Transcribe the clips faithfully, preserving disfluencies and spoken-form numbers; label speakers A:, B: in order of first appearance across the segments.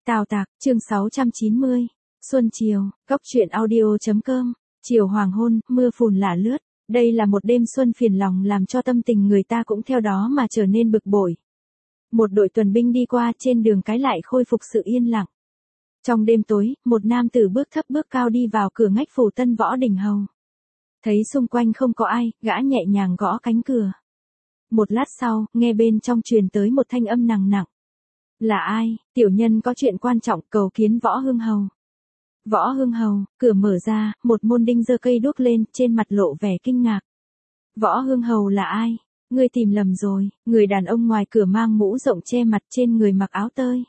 A: Tào Tạc, chương sáu trăm chín mươi. Xuân chiều, góc truyện audio.com. Chiều hoàng hôn, mưa phùn lả lướt. Đây là một đêm xuân phiền lòng làm cho tâm tình người ta cũng theo đó mà trở nên bực bội. Một đội tuần binh đi qua, trên đường cái lại khôi phục sự yên lặng. Trong đêm tối, một nam tử bước thấp bước cao đi vào cửa ngách phủ Tân Võ Đình hầu. Thấy xung quanh không có ai, gã nhẹ nhàng gõ cánh cửa. Một lát sau, nghe bên trong truyền tới một thanh âm nặng nặng. Là ai? Tiểu nhân có chuyện quan trọng, cầu kiến Võ Hương hầu. Võ Hương hầu, cửa mở ra, một môn đinh giơ cây đuốc lên, trên mặt lộ vẻ kinh ngạc. Võ Hương hầu là ai? Ngươi tìm lầm rồi. Người đàn ông ngoài cửa mang mũ rộng che mặt, trên người mặc áo tơi.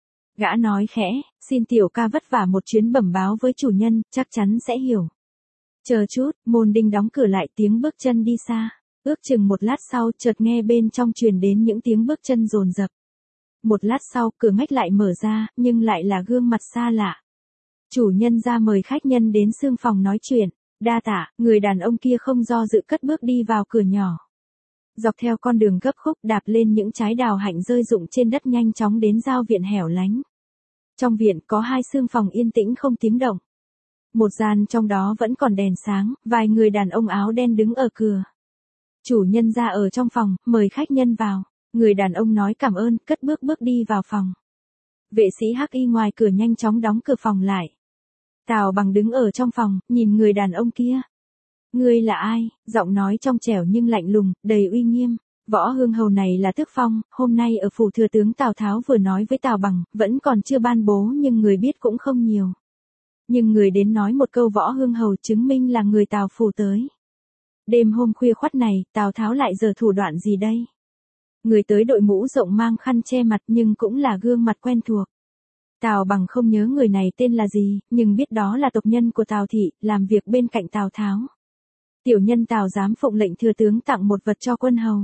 A: Gã nói khẽ, xin tiểu ca vất vả một chuyến bẩm báo với chủ nhân, chắc chắn sẽ hiểu. Chờ chút, môn đinh đóng cửa lại, tiếng bước chân đi xa. Ước chừng một lát sau, chợt nghe bên trong truyền đến những tiếng bước chân dồn dập. Một lát sau, cửa ngách lại mở ra, nhưng lại là gương mặt xa lạ. Chủ nhân ra mời khách nhân đến xương phòng nói chuyện. Đa tạ, người đàn ông kia không do dự cất bước đi vào cửa nhỏ. Dọc theo con đường gấp khúc, đạp lên những trái đào hạnh rơi rụng trên đất, nhanh chóng đến giao viện hẻo lánh. Trong viện có hai xương phòng yên tĩnh không tiếng động. Một gian trong đó vẫn còn đèn sáng, vài người đàn ông áo đen đứng ở cửa. Chủ nhân ra ở trong phòng, mời khách nhân vào. Người đàn ông nói cảm ơn, cất bước bước đi vào phòng. Vệ sĩ hắc y ngoài cửa nhanh chóng đóng cửa phòng lại. Tào Bằng đứng ở trong phòng, nhìn người đàn ông kia. Ngươi là ai? Giọng nói trong trẻo nhưng lạnh lùng, đầy uy nghiêm. Võ Hương hầu này là tước phong, hôm nay ở phủ thừa tướng Tào Tháo vừa nói với Tào Bằng, vẫn còn chưa ban bố nhưng người biết cũng không nhiều. Nhưng người đến nói một câu Võ Hương hầu chứng minh là người Tào phủ tới. Đêm hôm khuya khoắt này, Tào Tháo lại giở thủ đoạn gì đây? Người tới đội mũ rộng mang khăn che mặt nhưng cũng là gương mặt quen thuộc. Tào Bằng không nhớ người này tên là gì, nhưng biết đó là tộc nhân của Tào thị, làm việc bên cạnh Tào Tháo. Tiểu nhân Tào Giám phụng lệnh thừa tướng tặng một vật cho quân hầu.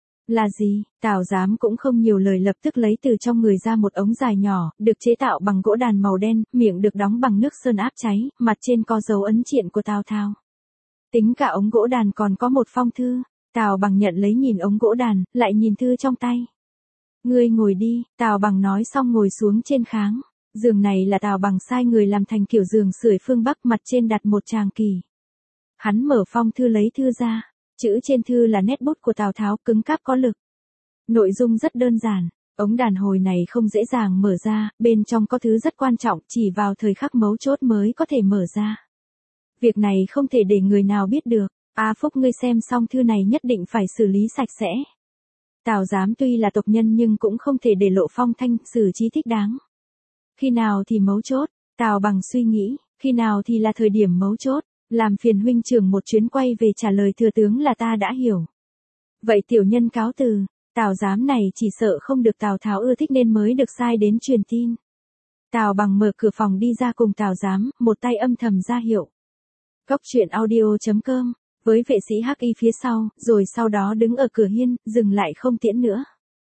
A: Là gì? Tào Giám cũng không nhiều lời, lập tức lấy từ trong người ra một ống dài nhỏ, được chế tạo bằng gỗ đàn màu đen, miệng được đóng bằng nước sơn áp cháy, mặt trên có dấu ấn triện của Tào Tháo. Tính cả ống gỗ đàn còn có một phong thư. Tào Bằng nhận lấy, nhìn ống gỗ đàn, lại nhìn thư trong tay. Ngươi ngồi đi, Tào Bằng nói xong ngồi xuống trên kháng. Giường này là Tào Bằng sai người làm thành kiểu giường sưởi phương Bắc, mặt trên đặt một tràng kỳ. Hắn mở phong thư lấy thư ra. Chữ trên thư là nét bút của Tào Tháo, cứng cáp có lực. Nội dung rất đơn giản. Ống đàn hồi này không dễ dàng mở ra, bên trong có thứ rất quan trọng, chỉ vào thời khắc mấu chốt mới có thể mở ra. Việc này không thể để người nào biết được. A Phúc, ngươi xem xong thư này nhất định phải xử lý sạch sẽ. Tào Giám tuy là tộc nhân nhưng cũng không thể để lộ phong thanh, xử trí thích đáng. Khi nào thì mấu chốt? Tào Bằng suy nghĩ, khi nào thì là thời điểm mấu chốt, làm phiền huynh trưởng một chuyến quay về trả lời thừa tướng là ta đã hiểu. Vậy tiểu nhân cáo từ. Tào Giám này chỉ sợ không được Tào Tháo ưa thích nên mới được sai đến truyền tin. Tào Bằng mở cửa phòng đi ra cùng Tào Giám, một tay âm thầm ra hiệu. Góc truyện audio.com. Với vệ sĩ hắc y phía sau, rồi sau đó đứng ở cửa hiên, dừng lại không tiễn nữa.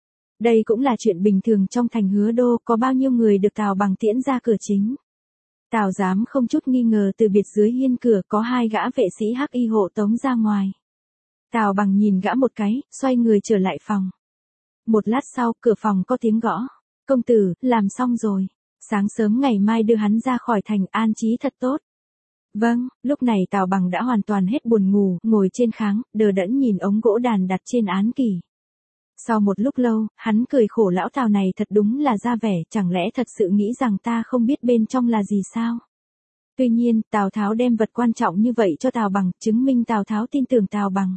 A: Đây cũng là chuyện bình thường trong thành Hứa Đô, có bao nhiêu người được Tào Bằng tiễn ra cửa chính. Tào Giám không chút nghi ngờ từ biệt dưới hiên cửa có hai gã vệ sĩ hắc y hộ tống ra ngoài. Tào Bằng nhìn gã một cái, xoay người trở lại phòng. Một lát sau, cửa phòng có tiếng gõ. Công tử, làm xong rồi. Sáng sớm ngày mai đưa hắn ra khỏi thành, an trí thật tốt. Vâng, lúc này Tào Bằng đã hoàn toàn hết buồn ngủ, ngồi trên kháng, đờ đẫn nhìn ống gỗ đàn đặt trên án kỷ. Sau một lúc lâu, hắn cười khổ, lão Tào này thật đúng là ra vẻ, chẳng lẽ thật sự nghĩ rằng ta không biết bên trong là gì sao? Tuy nhiên, Tào Tháo đem vật quan trọng như vậy cho Tào Bằng, chứng minh Tào Tháo tin tưởng Tào Bằng.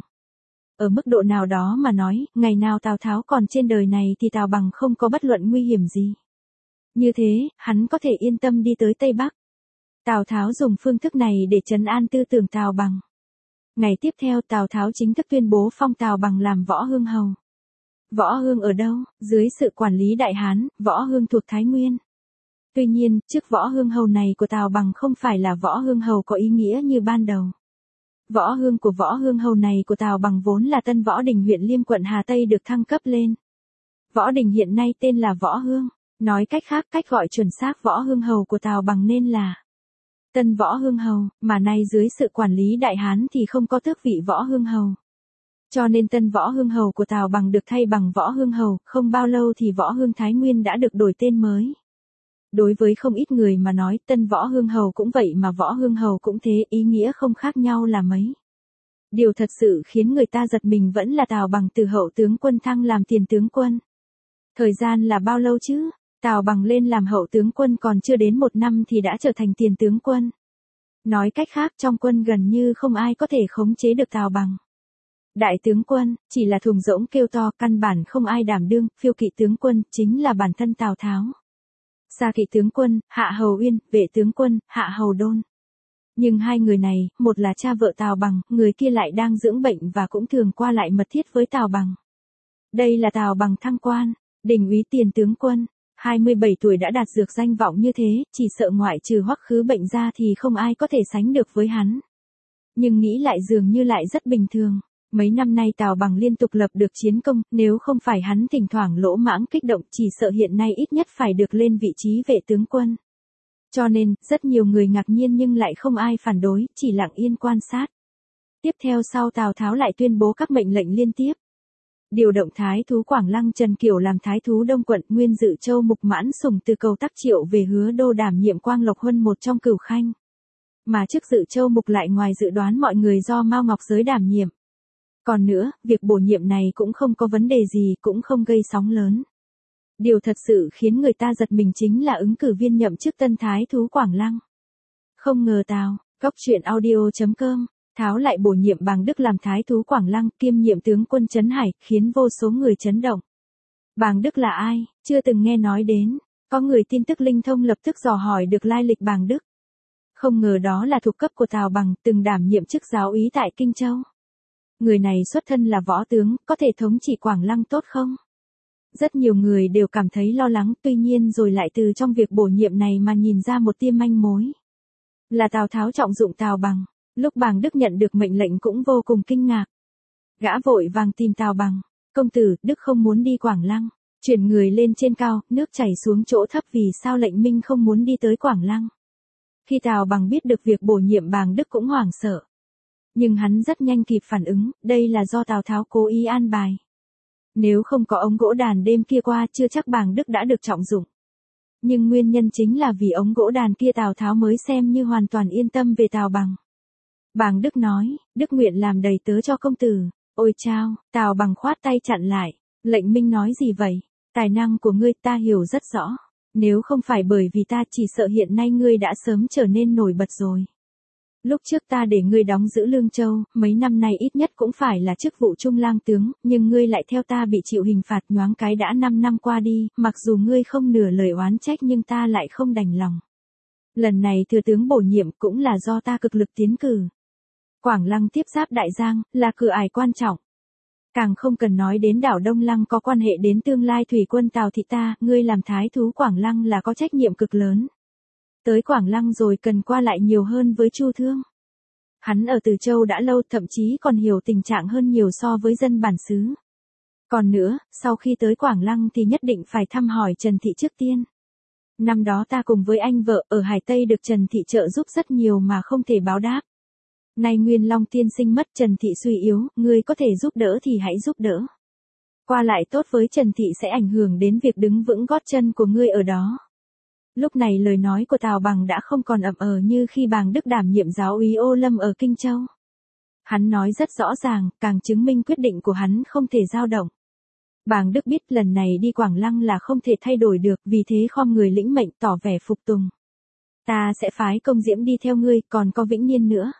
A: Ở mức độ nào đó mà nói, ngày nào Tào Tháo còn trên đời này thì Tào Bằng không có bất luận nguy hiểm gì. Như thế, hắn có thể yên tâm đi tới Tây Bắc. Tào Tháo dùng phương thức này để trấn an tư tưởng Tào Bằng. Ngày tiếp theo Tào Tháo chính thức tuyên bố phong Tào Bằng làm Võ Hương hầu. Võ Hương ở đâu? Dưới sự quản lý Đại Hán, Võ Hương thuộc Thái Nguyên. Tuy nhiên, chức Võ Hương hầu này của Tào Bằng không phải là Võ Hương hầu có ý nghĩa như ban đầu. Võ Hương của Võ Hương hầu này của Tào Bằng vốn là Tân Võ Đình, huyện Liêm, quận Hà Tây, được thăng cấp lên. Võ Đình hiện nay tên là Võ Hương. Nói cách khác, cách gọi chuẩn xác Võ Hương hầu của Tào Bằng nên là Tân Võ Hương hầu, mà nay dưới sự quản lý Đại Hán thì không có tước vị Võ Hương hầu. Cho nên Tân Võ Hương hầu của Tào Bằng được thay bằng Võ Hương hầu, không bao lâu thì Võ Hương Thái Nguyên đã được đổi tên mới. Đối với không ít người mà nói Tân Võ Hương Hầu cũng vậy mà Võ Hương Hầu cũng thế, ý nghĩa không khác nhau là mấy. Điều thật sự khiến người ta giật mình vẫn là Tào Bằng từ hậu tướng quân thăng làm tiền tướng quân. Thời gian là bao lâu chứ? Tào Bằng lên làm hậu tướng quân còn chưa đến một năm thì đã trở thành tiền tướng quân. Nói cách khác trong quân gần như không ai có thể khống chế được Tào Bằng. Đại tướng quân, chỉ là thùng rỗng kêu to, căn bản không ai đảm đương, phiêu kỵ tướng quân, chính là bản thân Tào Tháo. Xa kỵ tướng quân, Hạ Hầu Uyên, vệ tướng quân, Hạ Hầu Đôn. Nhưng hai người này, một là cha vợ Tào Bằng, người kia lại đang dưỡng bệnh và cũng thường qua lại mật thiết với Tào Bằng. Đây là Tào Bằng thăng quan, đình úy tiền tướng quân, hai mươi bảy tuổi đã đạt dược danh vọng như thế, chỉ sợ ngoại trừ Hoắc Khứ Bệnh ra thì không ai có thể sánh được với hắn. Nhưng nghĩ lại dường như lại rất bình thường. Mấy năm nay Tào Bằng liên tục lập được chiến công, nếu không phải hắn thỉnh thoảng lỗ mãng kích động chỉ sợ hiện nay ít nhất phải được lên vị trí vệ tướng quân. Cho nên, rất nhiều người ngạc nhiên nhưng lại không ai phản đối, chỉ lặng yên quan sát. Tiếp theo sau Tào Tháo lại tuyên bố các mệnh lệnh liên tiếp. Điều động Thái thú Quảng Lăng Trần Kiểu làm Thái thú Đông Quận, Nguyên Dự Châu Mục Mãn Sùng từ Cầu Tắc Triệu về Hứa Đô đảm nhiệm Quang Lộc Huân một trong Cửu Khanh. Mà chức Dự Châu Mục lại ngoài dự đoán mọi người do Mao Ngọc Giới đảm nhiệm. Còn nữa, việc bổ nhiệm này cũng không có vấn đề gì, cũng không gây sóng lớn. Điều thật sự khiến người ta giật mình chính là ứng cử viên nhậm chức tân Thái thú Quảng Lăng. Không ngờ Tào, góc truyện audio chấm com, Tháo lại bổ nhiệm Bàng Đức làm Thái thú Quảng Lăng kiêm nhiệm tướng quân Trấn Hải, khiến vô số người chấn động. Bàng Đức là ai, chưa từng nghe nói đến, có người tin tức linh thông lập tức dò hỏi được lai lịch Bàng Đức. Không ngờ đó là thuộc cấp của Tào Bằng, từng đảm nhiệm chức giáo úy tại Kinh Châu. Người này xuất thân là võ tướng, có thể thống trị Quảng Lăng tốt không? Rất nhiều người đều cảm thấy lo lắng, tuy nhiên rồi lại từ trong việc bổ nhiệm này mà nhìn ra một tia manh mối. Là Tào Tháo trọng dụng Tào Bằng, lúc Bàng Đức nhận được mệnh lệnh cũng vô cùng kinh ngạc. Gã vội vàng tìm Tào Bằng, công tử, Đức không muốn đi Quảng Lăng, chuyển người lên trên cao, nước chảy xuống chỗ thấp vì sao lệnh minh không muốn đi tới Quảng Lăng. Khi Tào Bằng biết được việc bổ nhiệm Bàng Đức cũng hoảng sợ. Nhưng hắn rất nhanh kịp phản ứng, đây là do Tào Tháo cố ý an bài. Nếu không có ống gỗ đàn đêm kia qua chưa chắc Bàng Đức đã được trọng dụng. Nhưng nguyên nhân chính là vì ống gỗ đàn kia Tào Tháo mới xem như hoàn toàn yên tâm về Tào Bằng. Bàng Đức nói, Đức nguyện làm đầy tớ cho công tử. Ôi chao, Tào Bằng khoát tay chặn lại. Lệnh minh nói gì vậy? Tài năng của ngươi ta hiểu rất rõ. Nếu không phải bởi vì ta chỉ sợ hiện nay ngươi đã sớm trở nên nổi bật rồi. Lúc trước ta để ngươi đóng giữ Lương Châu, mấy năm nay ít nhất cũng phải là chức vụ trung lang tướng, nhưng ngươi lại theo ta bị chịu hình phạt nhoáng cái đã năm năm qua đi, mặc dù ngươi không nửa lời oán trách nhưng ta lại không đành lòng. Lần này thừa tướng bổ nhiệm cũng là do ta cực lực tiến cử. Quảng Lăng tiếp giáp Đại Giang, là cửa ải quan trọng. Càng không cần nói đến đảo Đông Lăng có quan hệ đến tương lai thủy quân Tào thị ta, ngươi làm thái thú Quảng Lăng là có trách nhiệm cực lớn. Tới Quảng Lăng rồi cần qua lại nhiều hơn với Chu Thương. Hắn ở Từ Châu đã lâu, thậm chí còn hiểu tình trạng hơn nhiều so với dân bản xứ. Còn nữa, sau khi tới Quảng Lăng thì nhất định phải thăm hỏi Trần Thị trước tiên. Năm đó ta cùng với anh vợ ở Hải Tây được Trần Thị trợ giúp rất nhiều mà không thể báo đáp. Nay Nguyên Long tiên sinh mất, Trần Thị suy yếu, ngươi có thể giúp đỡ thì hãy giúp đỡ. Qua lại tốt với Trần Thị sẽ ảnh hưởng đến việc đứng vững gót chân của ngươi ở đó. Lúc này lời nói của Tào Bằng đã không còn ậm ờ như khi Bàng Đức đảm nhiệm giáo úy Ô Lâm ở Kinh Châu. Hắn nói rất rõ ràng, càng chứng minh quyết định của hắn không thể dao động. Bàng Đức biết lần này đi Quảng Lăng là không thể thay đổi được, vì thế khom người lĩnh mệnh tỏ vẻ phục tùng. Ta sẽ phái Công Diễm đi theo ngươi, còn có Vĩnh Niên nữa.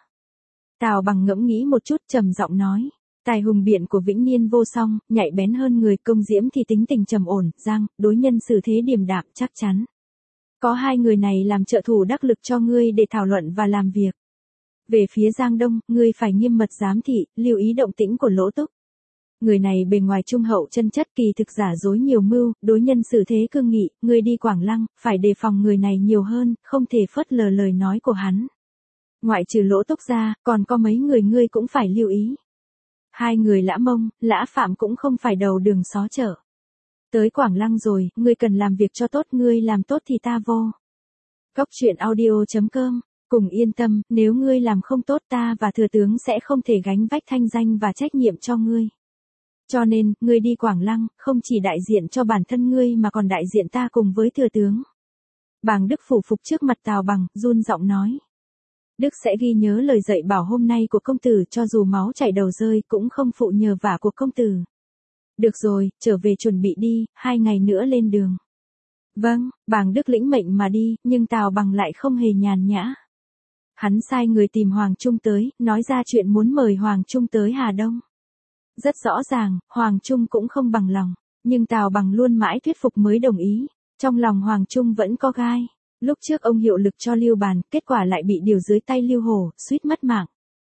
A: Tào Bằng ngẫm nghĩ một chút trầm giọng nói. Tài hùng biện của Vĩnh Niên vô song, nhạy bén hơn người, Công Diễm thì tính tình trầm ổn, giang, đối nhân xử thế điềm đạm, chắc chắn. Có hai người này làm trợ thủ đắc lực cho ngươi để thảo luận và làm việc. Về phía Giang Đông, ngươi phải nghiêm mật giám thị, lưu ý động tĩnh của Lỗ Túc. Người này bề ngoài trung hậu chân chất, kỳ thực giả dối nhiều mưu, đối nhân xử thế cương nghị, ngươi đi Quảng Lăng, phải đề phòng người này nhiều hơn, không thể phớt lờ lời nói của hắn. Ngoại trừ Lỗ Túc ra, còn có mấy người ngươi cũng phải lưu ý. Hai người Lã Mông, Lã Phạm cũng không phải đầu đường xó chợ. Tới Quảng Lăng rồi, ngươi cần làm việc cho tốt, ngươi làm tốt thì ta vô. Góc truyện audio chấm com, cùng yên tâm, nếu ngươi làm không tốt ta và thừa tướng sẽ không thể gánh vách thanh danh và trách nhiệm cho ngươi. Cho nên, ngươi đi Quảng Lăng, không chỉ đại diện cho bản thân ngươi mà còn đại diện ta cùng với thừa tướng. Bàng Đức phủ phục trước mặt Tào Bằng, run giọng nói. Đức sẽ ghi nhớ lời dạy bảo hôm nay của công tử, cho dù máu chảy đầu rơi cũng không phụ nhờ vả của công tử. Được rồi, trở về chuẩn bị đi, hai ngày nữa lên đường. Vâng, Bàng Đức lĩnh mệnh mà đi, nhưng Tào Bằng lại không hề nhàn nhã. Hắn sai người tìm Hoàng Trung tới, nói ra chuyện muốn mời Hoàng Trung tới Hà Đông. Rất rõ ràng, Hoàng Trung cũng không bằng lòng, nhưng Tào Bằng luôn mãi thuyết phục mới đồng ý. Trong lòng Hoàng Trung vẫn có gai. Lúc trước ông hiệu lực cho Lưu Bàn, kết quả lại bị điều dưới tay Lưu Hổ, suýt mất mạng.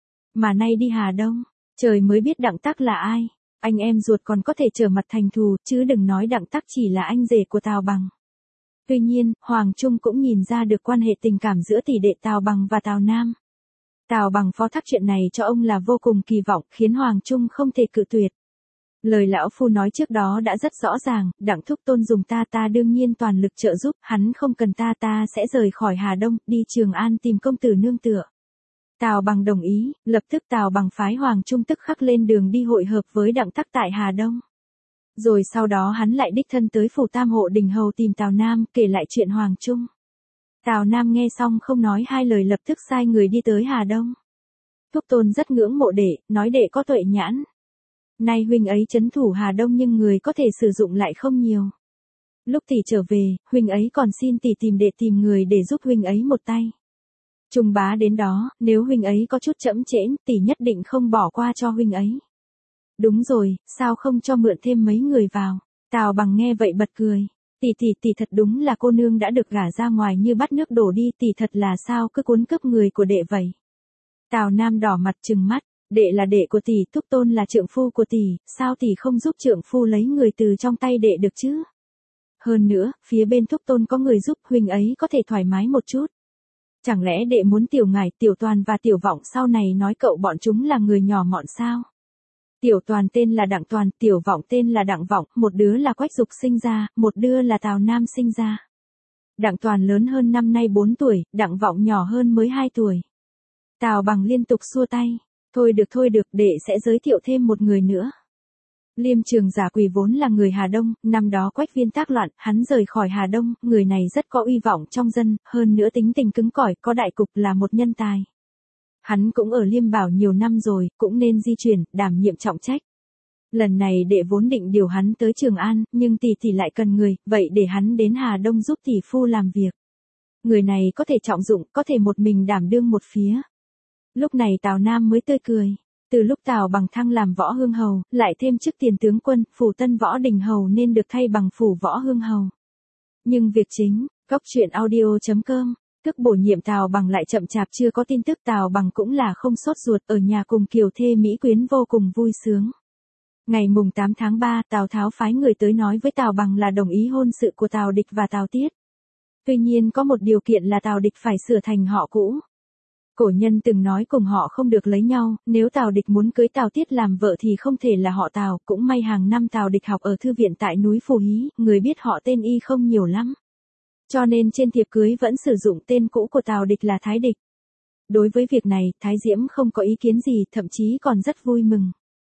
A: Mà nay đi Hà Đông, trời mới biết Đặng Tắc là ai. Anh em ruột còn có thể trở mặt thành thù, chứ đừng nói Đặng Tắc chỉ là anh rể của Tào Bằng. Tuy nhiên, Hoàng Trung cũng nhìn ra được quan hệ tình cảm giữa tỷ đệ Tào Bằng và Tào Nam. Tào Bằng phó thác chuyện này cho ông là vô cùng kỳ vọng, khiến Hoàng Trung không thể cự tuyệt. Lời lão phu nói trước đó đã rất rõ ràng, Đặng thúc tôn dùng ta ta đương nhiên toàn lực trợ giúp, hắn không cần ta ta sẽ rời khỏi Hà Đông, đi Trường An tìm công tử nương tựa. Tào Bằng đồng ý, lập tức Tào Bằng phái Hoàng Trung tức khắc lên đường đi hội hợp với Đặng Tắc tại Hà Đông. Rồi sau đó hắn lại đích thân tới phủ Tam Hộ Đình Hầu tìm Tào Nam, kể lại chuyện Hoàng Trung. Tào Nam nghe xong không nói hai lời, lập tức sai người đi tới Hà Đông. Thúc tôn rất ngưỡng mộ đệ, nói đệ có tuệ nhãn. Nay huynh ấy trấn thủ Hà Đông nhưng người có thể sử dụng lại không nhiều. Lúc tỷ trở về, huynh ấy còn xin tỷ tìm đệ tìm người để giúp huynh ấy một tay. Trung bá đến đó, nếu huynh ấy có chút chậm trễ, tỷ nhất định không bỏ qua cho huynh ấy. Đúng rồi, sao không cho mượn thêm mấy người vào? Tào Bằng nghe vậy bật cười. Tỷ tỷ tỷ thật đúng là cô nương đã được gả ra ngoài như bắt nước đổ đi, tỷ thật là sao cứ cuốn cướp người của đệ vậy. Tào Nam đỏ mặt trừng mắt. Đệ là đệ của tỷ, thúc tôn là trượng phu của tỷ, sao tỷ không giúp trượng phu lấy người từ trong tay đệ được chứ? Hơn nữa, phía bên thúc tôn có người giúp, huynh ấy có thể thoải mái một chút. Chẳng lẽ đệ muốn Tiểu Ngải, Tiểu Toàn và Tiểu Vọng sau này nói cậu bọn chúng là người nhỏ mọn sao? Tiểu Toàn tên là Đặng Toàn, Tiểu Vọng tên là Đặng Vọng, một đứa là Quách Dục sinh ra, một đứa là Tào Nam sinh ra. Đặng Toàn lớn hơn năm nay bốn tuổi, Đặng Vọng nhỏ hơn mới hai tuổi. Tào Bằng liên tục xua tay. Thôi được thôi được, đệ sẽ giới thiệu thêm một người nữa. Liêm Trường Giả Quỳ vốn là người Hà Đông, năm đó Quách Viên tác loạn, hắn rời khỏi Hà Đông, người này rất có uy vọng trong dân, hơn nữa tính tình cứng cỏi, có đại cục, là một nhân tài. Hắn cũng ở Liêm Bảo nhiều năm rồi, cũng nên di chuyển, đảm nhiệm trọng trách. Lần này đệ vốn định điều hắn tới Trường An, nhưng tỷ tỷ lại cần người, vậy để hắn đến Hà Đông giúp tỷ phu làm việc. Người này có thể trọng dụng, có thể một mình đảm đương một phía. Lúc này Tào Nam mới tươi cười. Từ lúc Tào Bằng thăng làm võ hương hầu, lại thêm chức tiền tướng quân, phủ Tân Võ Đình Hầu nên được thay bằng phủ võ hương hầu. Nhưng việc chính, góc truyện audio chấm com, tức bổ nhiệm Tào Bằng lại chậm chạp chưa có tin tức. Tào Bằng cũng là không sốt ruột, ở nhà cùng kiều thê Mỹ Quyến vô cùng vui sướng. Ngày mùng tám tháng ba, Tào Tháo phái người tới nói với Tào Bằng là đồng ý hôn sự của Tào Địch và Tào Tiết. Tuy nhiên có một điều kiện là Tào Địch phải sửa thành họ cũ. Cổ nhân từng nói cùng họ không được lấy nhau, nếu Tào Địch muốn cưới Tào Tiết làm vợ thì không thể là họ Tào, cũng may hàng năm Tào Địch học ở thư viện tại núi Phù Hí, người biết họ tên y không nhiều lắm. Cho nên trên thiệp cưới vẫn sử dụng tên cũ của Tào Địch là Thái Địch. Đối với việc này, Thái Diễm không có ý kiến gì, thậm chí còn rất vui mừng.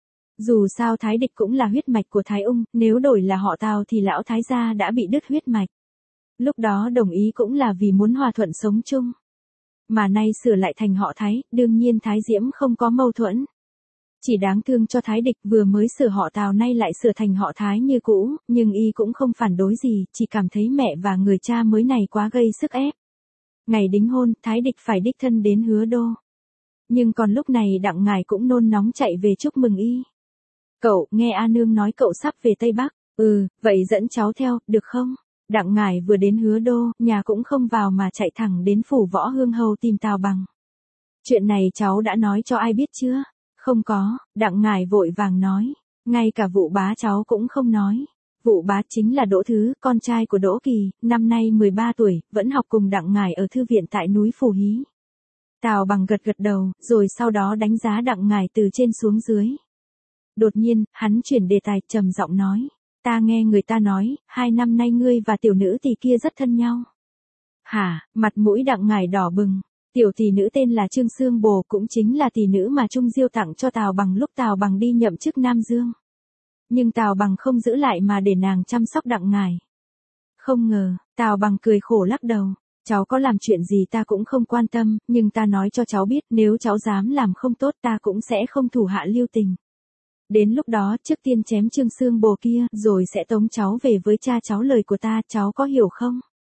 A: Dù sao Thái Địch cũng là huyết mạch của Thái Ung, nếu đổi là họ Tào thì lão Thái gia đã bị đứt huyết mạch. Lúc đó đồng ý cũng là vì muốn hòa thuận sống chung. Mà nay sửa lại thành họ Thái, đương nhiên Thái Diễm không có mâu thuẫn. Chỉ đáng thương cho Thái Địch vừa mới sửa họ Tào nay lại sửa thành họ Thái như cũ, nhưng y cũng không phản đối gì, chỉ cảm thấy mẹ và người cha mới này quá gây sức ép. Ngày đính hôn, Thái Địch phải đích thân đến Hứa Đô. Nhưng còn lúc này Đặng Ngải cũng nôn nóng chạy về chúc mừng y. Cậu, nghe A Nương nói cậu sắp về Tây Bắc, ừ, vậy dẫn cháu theo, được không? Đặng Ngải vừa đến Hứa Đô, nhà cũng không vào mà chạy thẳng đến phủ võ hương hầu tìm Tào Bằng. Chuyện này cháu đã nói cho ai biết chưa? Không có, Đặng Ngải vội vàng nói. Ngay cả Vụ Bá cháu cũng không nói. Vụ Bá chính là Đỗ Thứ, con trai của Đỗ Kỳ, năm nay mười ba tuổi, vẫn học cùng Đặng Ngải ở thư viện tại núi Phù Hí. Tào Bằng gật gật đầu, rồi sau đó đánh giá Đặng Ngải từ trên xuống dưới. Đột nhiên, hắn chuyển đề tài, trầm giọng nói. Ta nghe người ta nói, hai năm nay ngươi và tiểu nữ tỷ kia rất thân nhau. Hả, mặt mũi Đặng Ngải đỏ bừng. Tiểu tỷ nữ tên là Trương Sương Bồ, cũng chính là tỷ nữ mà Trung Diêu tặng cho Tào Bằng lúc Tào Bằng đi nhậm chức Nam Dương. Nhưng Tào Bằng không giữ lại mà để nàng chăm sóc Đặng Ngải. Không ngờ, Tào Bằng cười khổ lắc đầu. Cháu có làm chuyện gì ta cũng không quan tâm, nhưng ta nói cho cháu biết nếu cháu dám làm không tốt ta cũng sẽ không thủ hạ lưu tình. Đến lúc đó trước tiên chém Trương Xương Bồ kia rồi sẽ tống cháu về với cha cháu, lời của ta cháu có hiểu không?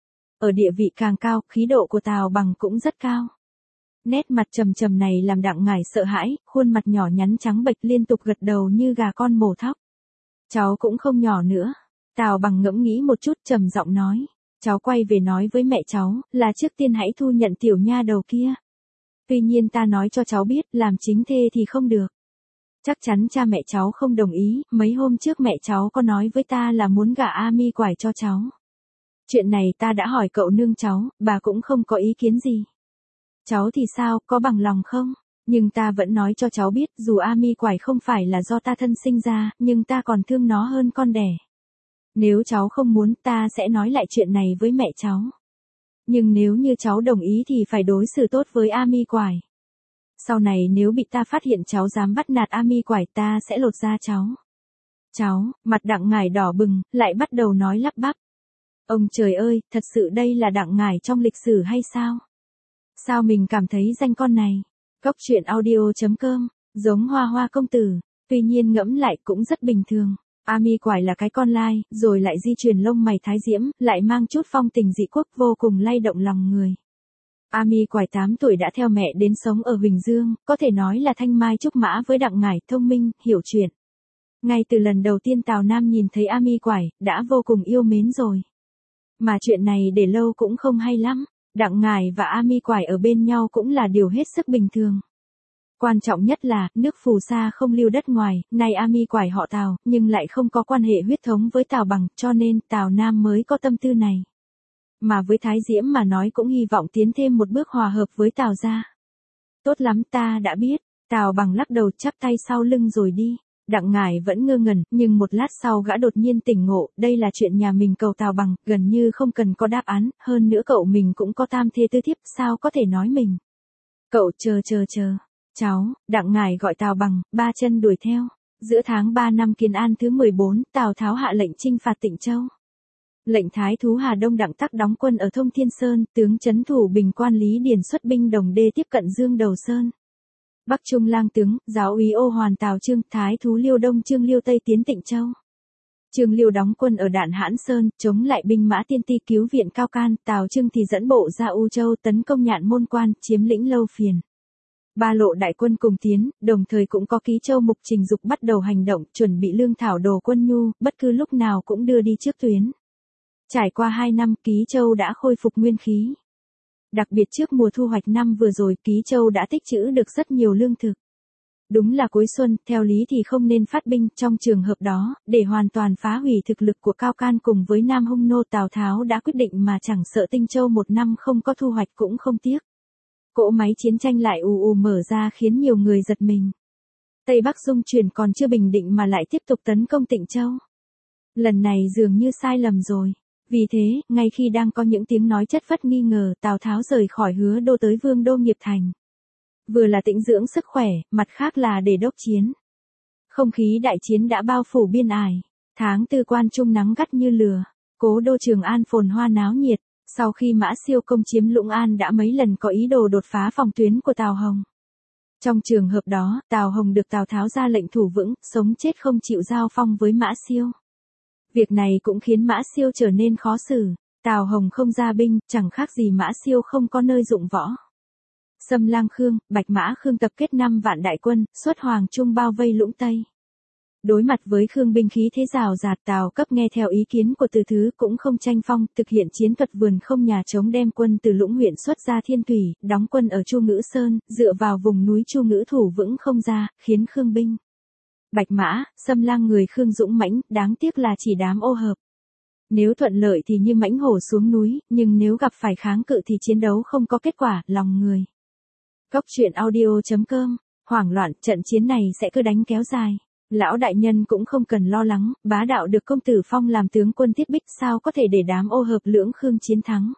A: Ở địa vị càng cao, khí độ của Tào Bằng cũng rất cao. Nét mặt trầm trầm này làm Đặng Ngải sợ hãi, khuôn mặt nhỏ nhắn trắng bệch liên tục gật đầu như gà con mổ thóc. Cháu cũng không nhỏ nữa. Tào Bằng ngẫm nghĩ một chút trầm giọng nói. Cháu quay về nói với mẹ cháu, là trước tiên hãy thu nhận tiểu nha đầu kia. Tuy nhiên ta nói cho cháu biết, làm chính thê thì không được. Chắc chắn cha mẹ cháu không đồng ý, mấy hôm trước mẹ cháu có nói với ta là muốn gả A Mi Quải cho cháu. Chuyện này ta đã hỏi cậu nương cháu, bà cũng không có ý kiến gì. Cháu thì sao, có bằng lòng không? Nhưng ta vẫn nói cho cháu biết, dù A Mi Quải không phải là do ta thân sinh ra, nhưng ta còn thương nó hơn con đẻ. Nếu cháu không muốn, ta sẽ nói lại chuyện này với mẹ cháu. Nhưng nếu như cháu đồng ý thì phải đối xử tốt với A Mi Quải. Sau này nếu bị ta phát hiện cháu dám bắt nạt A Mi Quải ta sẽ lột da cháu. Cháu, mặt Đặng Ngải đỏ bừng, lại bắt đầu nói lắp bắp. Ông trời ơi, thật sự đây là Đặng Ngải trong lịch sử hay sao? Sao mình cảm thấy danh con này? Cốc truyện audio chấm com, giống Hoa Hoa công tử, tuy nhiên ngẫm lại cũng rất bình thường. A Mi Quải là cái con lai, rồi lại di truyền lông mày thái diễm, lại mang chút phong tình dị quốc vô cùng lay động lòng người. A Mi Quải tám tuổi đã theo mẹ đến sống ở Huỳnh Dương, có thể nói là thanh mai trúc mã với Đặng Ngải, thông minh, hiểu chuyện. Ngay từ lần đầu tiên Tào Nam nhìn thấy A Mi Quải, đã vô cùng yêu mến rồi. Mà chuyện này để lâu cũng không hay lắm, Đặng Ngải và A Mi Quải ở bên nhau cũng là điều hết sức bình thường. Quan trọng nhất là, nước phù sa không lưu đất ngoài, nay A Mi Quải họ Tào, nhưng lại không có quan hệ huyết thống với Tào Bằng, cho nên Tào Nam mới có tâm tư này. Mà với Thái Diễm mà nói cũng hy vọng tiến thêm một bước hòa hợp với Tào gia. Tốt lắm, ta đã biết. Tào Bằng lắc đầu chắp tay sau lưng rồi đi. Đặng Ngải vẫn ngơ ngẩn, nhưng một lát sau gã đột nhiên tỉnh ngộ, đây là chuyện nhà mình cầu Tào Bằng, gần như không cần có đáp án, hơn nữa cậu mình cũng có tam thê tư thiếp, sao có thể nói mình. Cậu chờ chờ chờ. Cháu, Đặng Ngải gọi Tào Bằng, ba chân đuổi theo. Giữa tháng ba năm Kiến An thứ mười bốn, Tào Tháo hạ lệnh chinh phạt Tịnh Châu. Lệnh Thái thú Hà Đông Đặng Tắc đóng quân ở Thông Thiên Sơn, tướng trấn thủ Bình Quan Lý Điền xuất binh Đồng Đê tiếp cận Dương Đầu Sơn. Bắc Trung lang tướng, giáo úy Ô Hoàn Tào Trương, Thái thú Liêu Đông Trương Liêu Tây tiến Tịnh Châu. Trương Liêu đóng quân ở Đạn Hãn Sơn, chống lại binh mã Tiên Ti cứu viện Cao Can, Tào Trương thì dẫn bộ ra U Châu tấn công Nhạn Môn Quan, chiếm lĩnh Lâu Phiền. Ba lộ đại quân cùng tiến, đồng thời cũng có Ký Châu Mục Trình Dục bắt đầu hành động, chuẩn bị lương thảo đồ quân nhu, bất cứ lúc nào cũng đưa đi trước tuyến. Trải qua hai năm, Ký Châu đã khôi phục nguyên khí. Đặc biệt trước mùa thu hoạch năm vừa rồi, Ký Châu đã tích trữ được rất nhiều lương thực. Đúng là cuối xuân, theo lý thì không nên phát binh, trong trường hợp đó, để hoàn toàn phá hủy thực lực của Cao Can cùng với Nam Hung nô, Tào Tháo đã quyết định mà chẳng sợ Tinh Châu một năm không có thu hoạch cũng không tiếc. Cỗ máy chiến tranh lại ù ù mở ra khiến nhiều người giật mình. Tây Bắc dung chuyển còn chưa bình định mà lại tiếp tục tấn công Tịnh Châu. Lần này dường như sai lầm rồi. Vì thế, ngay khi đang có những tiếng nói chất phất nghi ngờ, Tào Tháo rời khỏi Hứa Đô tới Vương đô Nghiệp Thành. Vừa là tĩnh dưỡng sức khỏe, mặt khác là để đốc chiến. Không khí đại chiến đã bao phủ biên ải. Tháng tư Quan Trung nắng gắt như lửa. Cố đô Trường An phồn hoa náo nhiệt. Sau khi Mã Siêu công chiếm Lũng An đã mấy lần có ý đồ đột phá phòng tuyến của Tào Hồng. Trong trường hợp đó, Tào Hồng được Tào Tháo ra lệnh thủ vững, sống chết không chịu giao phong với Mã Siêu. Việc này cũng khiến Mã Siêu trở nên khó xử. Tào Hồng không ra binh, chẳng khác gì Mã Siêu không có nơi dụng võ. Sâm Lang Khương, Bạch Mã Khương tập kết năm vạn đại quân, xuất Hoàng Trung bao vây Lũng Tây. Đối mặt với Khương binh khí thế rào rạt, Tào Cấp nghe theo ý kiến của Từ Thứ cũng không tranh phong, thực hiện chiến thuật vườn không nhà trống, đem quân từ Lũng huyện xuất ra Thiên Thủy, đóng quân ở Chu Ngữ Sơn, dựa vào vùng núi Chu Ngữ thủ vững không ra, khiến Khương binh Bạch Mã, Sâm Lang người Khương dũng mãnh, đáng tiếc là chỉ đám ô hợp. Nếu thuận lợi thì như mãnh hổ xuống núi, nhưng nếu gặp phải kháng cự thì chiến đấu không có kết quả, lòng người. Cốc truyện audio chấm com, hoảng loạn, trận chiến này sẽ cứ đánh kéo dài. Lão đại nhân cũng không cần lo lắng, bá đạo được công tử phong làm tướng quân Tiết Bích, sao có thể để đám ô hợp lưỡng Khương chiến thắng.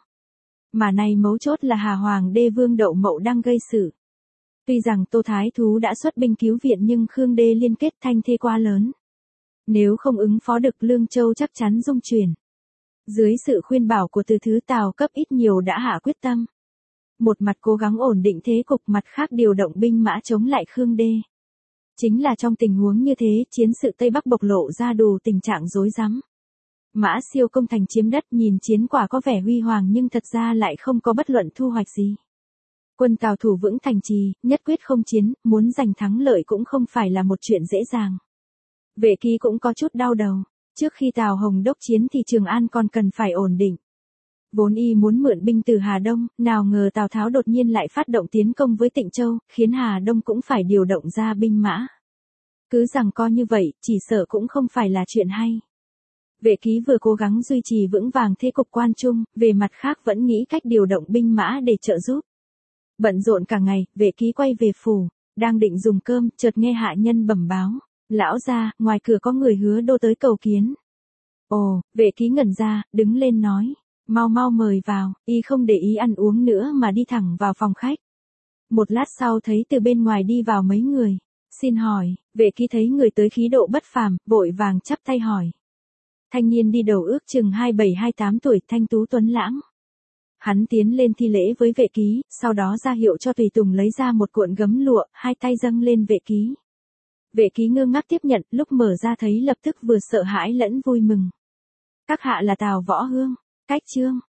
A: Mà này mấu chốt là Hà Hoàng đê Vương Đậu Mậu đang gây sự. Tuy rằng Tô Thái Thú đã xuất binh cứu viện nhưng Khương đê liên kết thanh thế quá lớn. Nếu không ứng phó được, Lương Châu chắc chắn rung chuyển. Dưới sự khuyên bảo của từ thứ Tào cấp ít nhiều đã hạ quyết tâm. Một mặt cố gắng ổn định thế cục, mặt khác điều động binh mã chống lại Khương Đê. Chính là trong tình huống như thế, chiến sự Tây Bắc bộc lộ ra đủ tình trạng rối rắm. Mã Siêu công thành chiếm đất, nhìn chiến quả có vẻ huy hoàng nhưng thật ra lại không có bất luận thu hoạch gì. Quân Tào thủ vững thành trì, nhất quyết không chiến, muốn giành thắng lợi cũng không phải là một chuyện dễ dàng. Vệ Ký cũng có chút đau đầu, trước khi Tào Hồng đốc chiến thì Trường An còn cần phải ổn định. Vốn y muốn mượn binh từ Hà Đông, nào ngờ Tào Tháo đột nhiên lại phát động tiến công với Tịnh Châu, khiến Hà Đông cũng phải điều động ra binh mã. Cứ rằng co như vậy, chỉ sợ cũng không phải là chuyện hay. Vệ Ký vừa cố gắng duy trì vững vàng thế cục quan trung, về mặt khác vẫn nghĩ cách điều động binh mã để trợ giúp. Bận rộn cả ngày, Vệ Ký quay về phủ, đang định dùng cơm, chợt nghe hạ nhân bẩm báo. Lão gia, ngoài cửa có người Hứa Đô tới cầu kiến. Ồ, Vệ Ký ngẩn ra, đứng lên nói. Mau mau mời vào, y không để ý ăn uống nữa mà đi thẳng vào phòng khách. Một lát sau thấy từ bên ngoài đi vào mấy người. Xin hỏi, Vệ Ký thấy người tới khí độ bất phàm, vội vàng chắp tay hỏi. Thanh niên đi đầu ước chừng hai bảy hai tám tuổi, thanh tú tuấn lãng. Hắn tiến lên thi lễ với Vệ Ký, sau đó ra hiệu cho tùy tùng lấy ra một cuộn gấm lụa, hai tay dâng lên Vệ Ký. Vệ Ký ngơ ngác tiếp nhận, lúc mở ra thấy lập tức vừa sợ hãi lẫn vui mừng. Các hạ là Tào Võ Hương, Cách Trương,